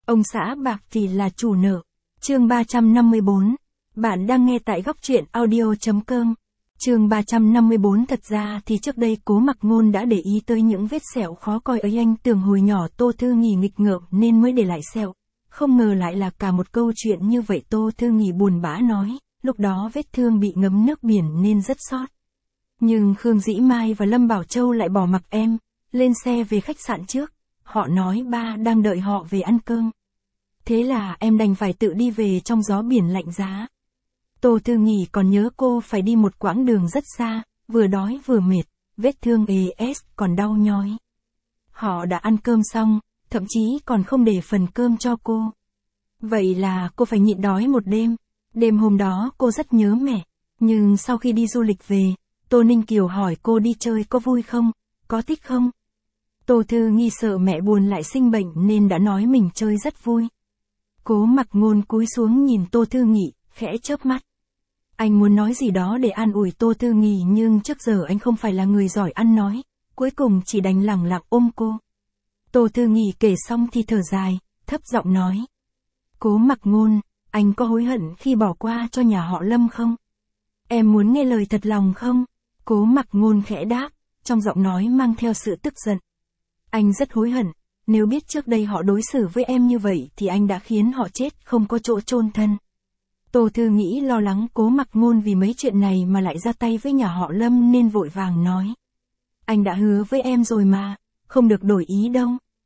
Ông xã bạc thì là chủ nợ. Chương 354. Bạn đang nghe tại góc truyện audio.com. Chương 354. Thật ra thì trước đây Cố Mặc Ngôn đã để ý tới những vết sẹo khó coi ấy, anh tưởng hồi nhỏ Tô Thư Nghì nghịch ngợm nên mới để lại sẹo. Không ngờ lại là cả một câu chuyện như vậy. Tô Thư Nghì buồn bã nói, lúc đó vết thương bị ngấm nước biển nên rất xót. Nhưng Khương Dĩ Mai và Lâm Bảo Châu lại bỏ mặc em, lên xe về khách sạn trước. Họ nói ba đang đợi họ về ăn cơm. Thế là em đành phải tự đi về trong gió biển lạnh giá. Tô Thư Nghì còn nhớ cô phải đi một quãng đường rất xa, vừa đói vừa mệt, vết thương ê còn đau nhói. Họ đã ăn cơm xong, thậm chí còn không để phần cơm cho cô. Vậy là cô phải nhịn đói một đêm. Đêm hôm đó cô rất nhớ mẹ, nhưng sau khi đi du lịch về, Tô Ninh Kiều hỏi cô đi chơi có vui không, có thích không? Tô Thư Nghì sợ mẹ buồn lại sinh bệnh nên đã nói mình chơi rất vui. Cố Mặc Ngôn cúi xuống nhìn Tô Thư Nghì, khẽ chớp mắt. Anh muốn nói gì đó để an ủi Tô Thư Nghì nhưng trước giờ anh không phải là người giỏi ăn nói, cuối cùng chỉ đành lẳng lặng ôm cô. Tô Thư Nghì kể xong thì thở dài, thấp giọng nói. Cố Mặc Ngôn, anh có hối hận khi bỏ qua cho nhà họ Lâm không? Em muốn nghe lời thật lòng không? Cố Mặc Ngôn khẽ đáp, trong giọng nói mang theo sự tức giận. Anh rất hối hận, nếu biết trước đây họ đối xử với em như vậy thì anh đã khiến họ chết không có chỗ chôn thân. Tô Thư nghĩ lo lắng Cố Mặc Ngôn vì mấy chuyện này mà lại ra tay với nhà họ Lâm nên vội vàng nói. Anh đã hứa với em rồi mà, không được đổi ý đâu.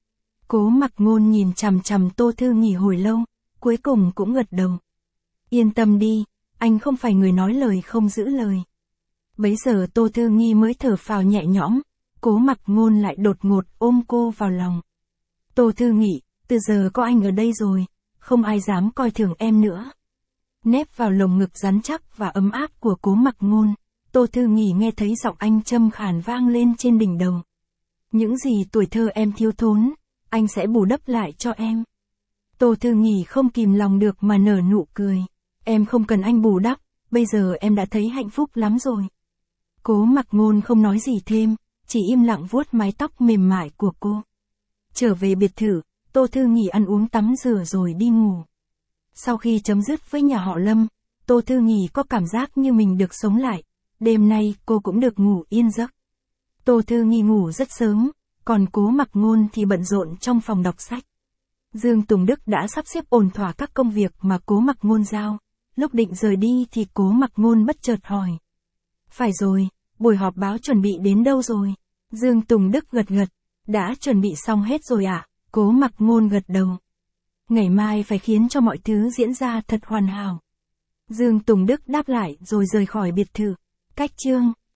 Cố Mặc Ngôn nhìn chằm chằm Tô Thư Nghì hồi lâu, cuối cùng cũng gật đầu. Yên tâm đi, anh không phải người nói lời không giữ lời. Bấy giờ Tô Thư Nghì mới thở phào nhẹ nhõm, Cố Mặc Ngôn lại đột ngột ôm cô vào lòng. Tô Thư nghĩ, từ giờ có anh ở đây rồi, không ai dám coi thường em nữa. Nép vào lồng ngực rắn chắc và ấm áp của Cố Mặc Ngôn, Tô Thư Nghì nghe thấy giọng anh trầm khàn vang lên trên đỉnh đầu. Những gì tuổi thơ em thiếu thốn, anh sẽ bù đắp lại cho em. Tô Thư Nghì không kìm lòng được mà nở nụ cười. Em không cần anh bù đắp, bây giờ em đã thấy hạnh phúc lắm rồi. Cố Mặc Ngôn không nói gì thêm, chỉ im lặng vuốt mái tóc mềm mại của cô. Trở về biệt thự, Tô Thư Nghì ăn uống tắm rửa rồi đi ngủ. Sau khi chấm dứt với nhà họ Lâm, Tô Thư Nghì có cảm giác như mình được sống lại. Đêm nay cô cũng được ngủ yên giấc. Tô Thư Nghì ngủ rất sớm, còn Cố Mặc Ngôn thì bận rộn trong phòng đọc sách. Dương Tùng Đức đã sắp xếp ổn thỏa các công việc mà Cố Mặc Ngôn giao. Lúc định rời đi thì Cố Mặc Ngôn bất chợt hỏi. Phải rồi, buổi họp báo chuẩn bị đến đâu rồi? Dương Tùng Đức gật gật. Đã chuẩn bị xong hết rồi ạ? Cố Mặc Ngôn gật đầu. Ngày mai phải khiến cho mọi thứ diễn ra thật hoàn hảo. Dương Tùng Đức đáp lại rồi rời khỏi biệt thự. Cách chương